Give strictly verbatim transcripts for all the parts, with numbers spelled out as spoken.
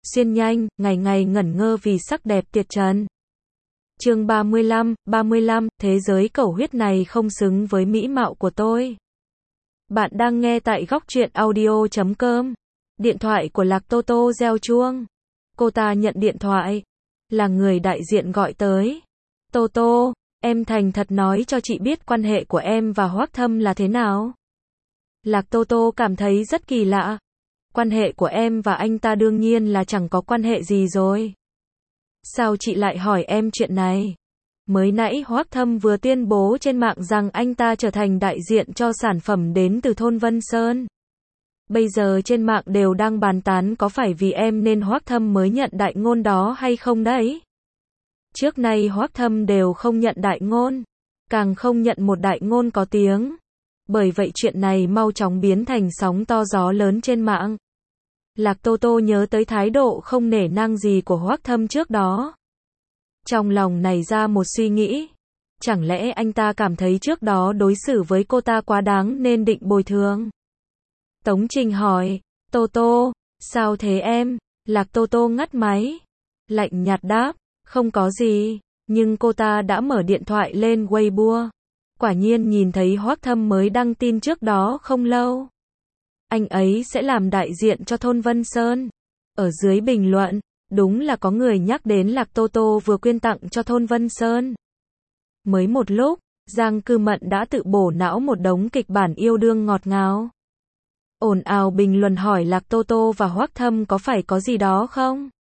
xuyên nhanh, ngày ngày ngẩn ngơ vì sắc đẹp tuyệt trần. Chương ba mươi lăm, ba mươi lăm, thế giới cẩu huyết này không xứng với mỹ mạo của tôi. Bạn đang nghe tại góc truyện audio chấm com. Điện thoại của Lạc Tô Tô reo chuông. Cô ta nhận điện thoại. Là người đại diện gọi tới. Tô Tô, em thành thật nói cho chị biết quan hệ của em và Hoác Thâm là thế nào. Lạc Tô Tô cảm thấy rất kỳ lạ. Quan hệ của em và anh ta đương nhiên là chẳng có quan hệ gì rồi. Sao chị lại hỏi em chuyện này? Mới nãy Hoác Thâm vừa tuyên bố trên mạng rằng anh ta trở thành đại diện cho sản phẩm đến từ thôn Vân Sơn. Bây giờ trên mạng đều đang bàn tán có phải vì em nên Hoác Thâm mới nhận đại ngôn đó hay không đấy? Trước nay Hoác Thâm đều không nhận đại ngôn, càng không nhận một đại ngôn có tiếng. Bởi vậy chuyện này mau chóng biến thành sóng to gió lớn trên mạng. Lạc Tô Tô nhớ tới thái độ không nể nang gì của Hoác Thâm trước đó. Trong lòng nảy ra một suy nghĩ. Chẳng lẽ anh ta cảm thấy trước đó đối xử với cô ta quá đáng nên định bồi thường? Tống Trình hỏi, Tô Tô, sao thế em? Lạc Tô Tô ngắt máy. Lạnh nhạt đáp, không có gì. Nhưng cô ta đã mở điện thoại lên Weibo. Quả nhiên nhìn thấy Hoác Thâm mới đăng tin trước đó không lâu. Anh ấy sẽ làm đại diện cho thôn Vân Sơn. Ở dưới bình luận, đúng là có người nhắc đến Lạc Tô Tô vừa quyên tặng cho thôn Vân Sơn. Mới một lúc, Giang Cư Mận đã tự bổ não một đống kịch bản yêu đương ngọt ngào. Ồn ào bình luận hỏi Lạc Tô Tô và Hoác Thâm có phải có gì đó không?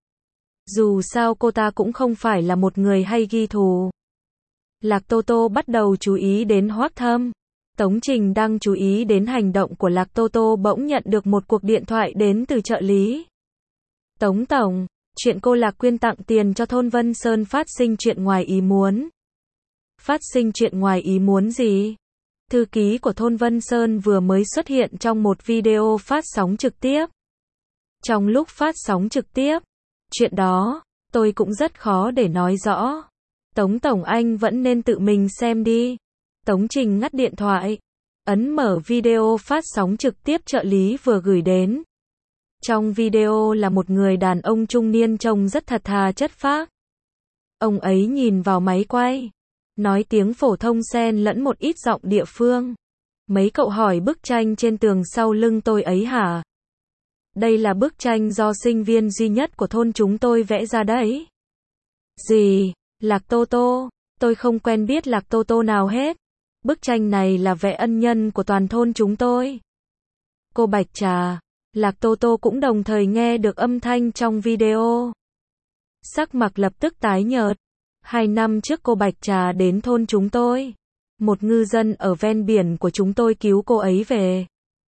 Dù sao cô ta cũng không phải là một người hay ghi thù. Lạc Tô Tô bắt đầu chú ý đến Hoác Thâm. Tống Trình đang chú ý đến hành động của Lạc Tô Tô bỗng nhận được một cuộc điện thoại đến từ trợ lý. Tống Tổng, chuyện cô Lạc quyên tặng tiền cho thôn Vân Sơn phát sinh chuyện ngoài ý muốn. Phát sinh chuyện ngoài ý muốn gì? Thư ký của thôn Vân Sơn vừa mới xuất hiện trong một video phát sóng trực tiếp. Trong lúc phát sóng trực tiếp, chuyện đó, tôi cũng rất khó để nói rõ. Tống Tổng anh vẫn nên tự mình xem đi. Tống Trình ngắt điện thoại, ấn mở video phát sóng trực tiếp trợ lý vừa gửi đến. Trong video là một người đàn ông trung niên trông rất thật thà chất phác. Ông ấy nhìn vào máy quay, nói tiếng phổ thông xen lẫn một ít giọng địa phương. Mấy cậu hỏi bức tranh trên tường sau lưng tôi ấy hả? Đây là bức tranh do sinh viên duy nhất của thôn chúng tôi vẽ ra đấy. Gì? Lạc Tô Tô, tôi không quen biết Lạc Tô Tô nào hết. Bức tranh này là vẽ ân nhân của toàn thôn chúng tôi. Cô Bạch Trà, Lạc Tô Tô cũng đồng thời nghe được âm thanh trong video. Sắc mặt lập tức tái nhợt. Hai năm trước cô Bạch Trà đến thôn chúng tôi. Một ngư dân ở ven biển của chúng tôi cứu cô ấy về.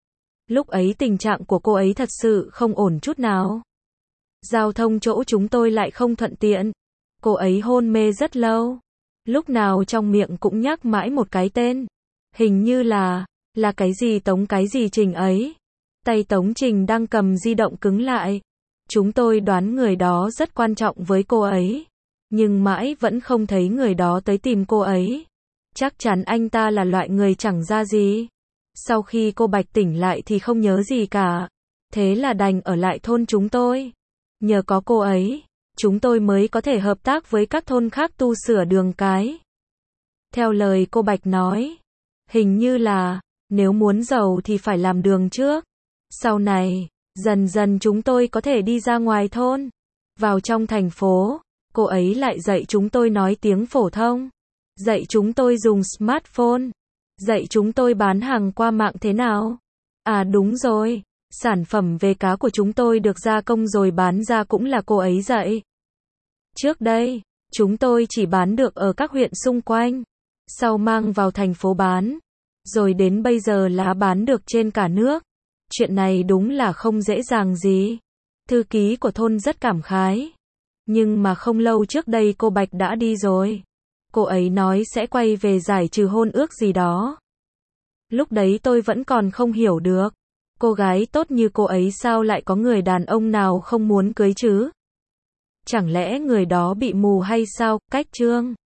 Lúc ấy tình trạng của cô ấy thật sự không ổn chút nào. Giao thông chỗ chúng tôi lại không thuận tiện. Cô ấy hôn mê rất lâu. Lúc nào trong miệng cũng nhắc mãi một cái tên. Hình như là, là cái gì Tống cái gì Trình ấy. Tay Tống Trình đang cầm di động cứng lại. Chúng tôi đoán người đó rất quan trọng với cô ấy. Nhưng mãi vẫn không thấy người đó tới tìm cô ấy. Chắc chắn anh ta là loại người chẳng ra gì. Sau khi cô Bạch tỉnh lại thì không nhớ gì cả. Thế là đành ở lại thôn chúng tôi. Nhờ có cô ấy, chúng tôi mới có thể hợp tác với các thôn khác tu sửa đường cái. Theo lời cô Bạch nói, hình như là, nếu muốn giàu thì phải làm đường trước. Sau này, dần dần chúng tôi có thể đi ra ngoài thôn, vào trong thành phố. Cô ấy lại dạy chúng tôi nói tiếng phổ thông, dạy chúng tôi dùng smartphone, dạy chúng tôi bán hàng qua mạng thế nào. À đúng rồi, sản phẩm về cá của chúng tôi được gia công rồi bán ra cũng là cô ấy dạy. Trước đây, chúng tôi chỉ bán được ở các huyện xung quanh, sau mang vào thành phố bán, rồi đến bây giờ là bán được trên cả nước. Chuyện này đúng là không dễ dàng gì. Thư ký của thôn rất cảm khái. Nhưng mà không lâu trước đây cô Bạch đã đi rồi. Cô ấy nói sẽ quay về giải trừ hôn ước gì đó. Lúc đấy tôi vẫn còn không hiểu được. Cô gái tốt như cô ấy sao lại có người đàn ông nào không muốn cưới chứ? Chẳng lẽ người đó bị mù hay sao? Cách chương